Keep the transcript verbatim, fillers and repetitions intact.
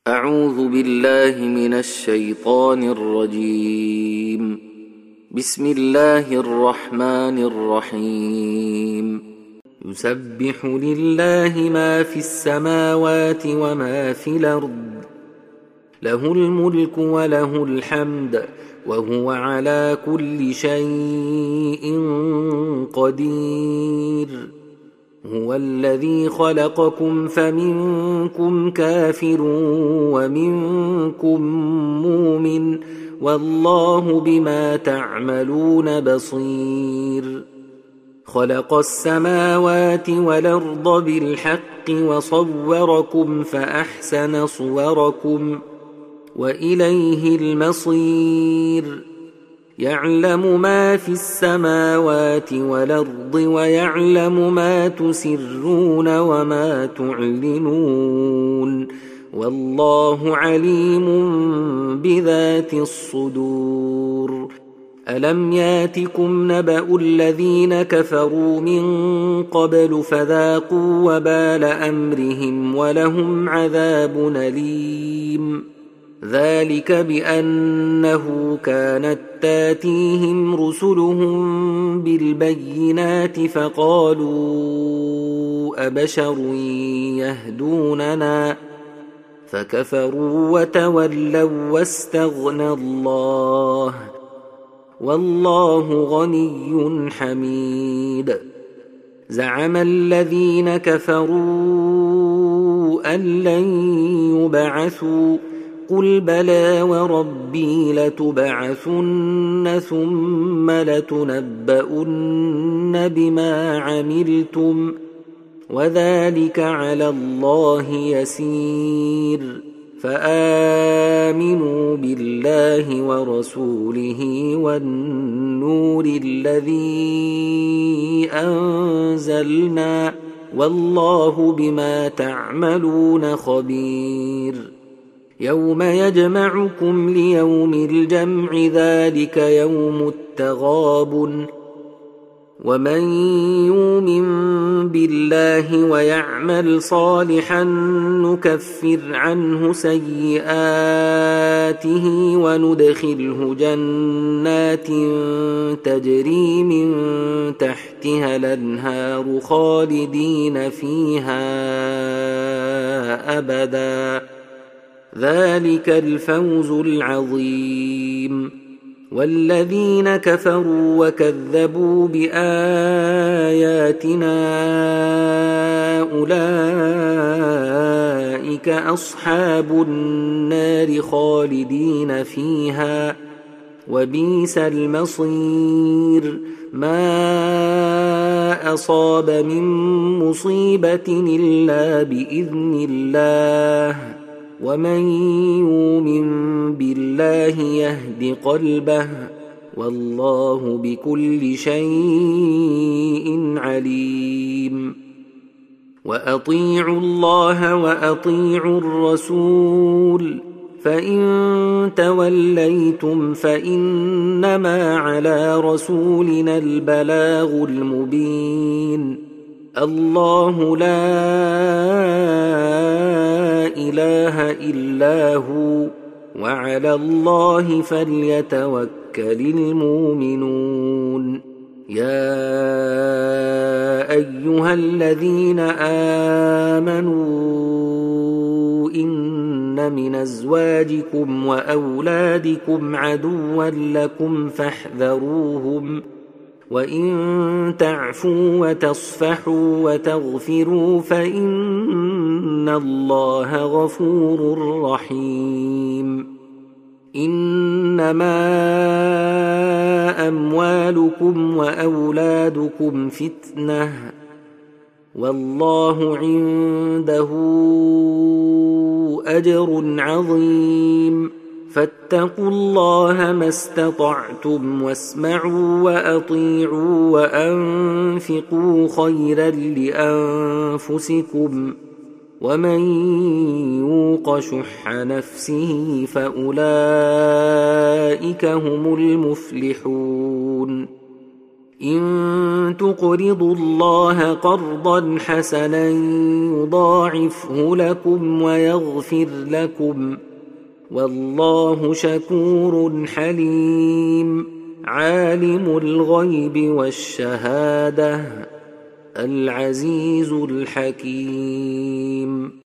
أعوذ بالله من الشيطان الرجيم. بسم الله الرحمن الرحيم. يسبح لله ما في السماوات وما في الأرض، له الملك وله الحمد وهو على كل شيء قدير. هو الذي خلقكم فمنكم كافر ومنكم مؤمن، والله بما تعملون بصير. خلق السماوات والأرض بالحق وصوركم فأحسن صوركم وإليه المصير. يعلم ما في السماوات والأرض ويعلم ما تسرون وما تعلنون، والله عليم بذات الصدور. ألم ياتكم نبأ الذين كفروا من قبل فذاقوا وبال أمرهم ولهم عذاب أليم. ذلك بأنه كانت تاتيهم رسلهم بالبينات فقالوا أبشر يهدوننا فكفروا وتولوا واستغنى الله، والله غني حميد. زعم الذين كفروا أن لن يبعثوا، قل بلى وربي لتبعثن ثم لتنبؤن بما عملتم وذلك على الله يسير. فآمنوا بالله ورسوله والنور الذي أنزلنا، والله بما تعملون خبير. يوم يجمعكم ليوم الجمع ذلك يوم التغابن، ومن يؤمن بالله ويعمل صالحا نكفر عنه سيئاته وندخله جنات تجري من تحتها الأنهار خالدين فيها أبدا، ذلك الفوز العظيم. والذين كفروا وكذبوا بآياتنا أولئك أصحاب النار خالدين فيها وبئس المصير. ما أصاب من مصيبة إلا بإذن الله، ومن يؤمن بالله يهد قلبه، والله بكل شيء عليم. وأطيعوا الله وأطيعوا الرسول، فإن توليتم فإنما على رسولنا البلاغ المبين. الله لا إله إلا هو، وعلى الله فليتوكل المؤمنون. يا أيها الذين آمنوا إن من أزواجكم وأولادكم عدوا لكم فاحذروهم، وإن تعفوا وتصفحوا وتغفروا فإن الله غفور رحيم. إنما أموالكم وأولادكم فتنة، والله عنده أجر عظيم. فاتقوا الله ما استطعتم واسمعوا وأطيعوا وأنفقوا خيرا لأنفسكم، ومن يوق شح نفسه فأولئك هم المفلحون. إن تقرضوا الله قرضا حسنا يضاعفه لكم ويغفر لكم والله شكور حليم. عالم الغيب والشهادة العزيز الحكيم.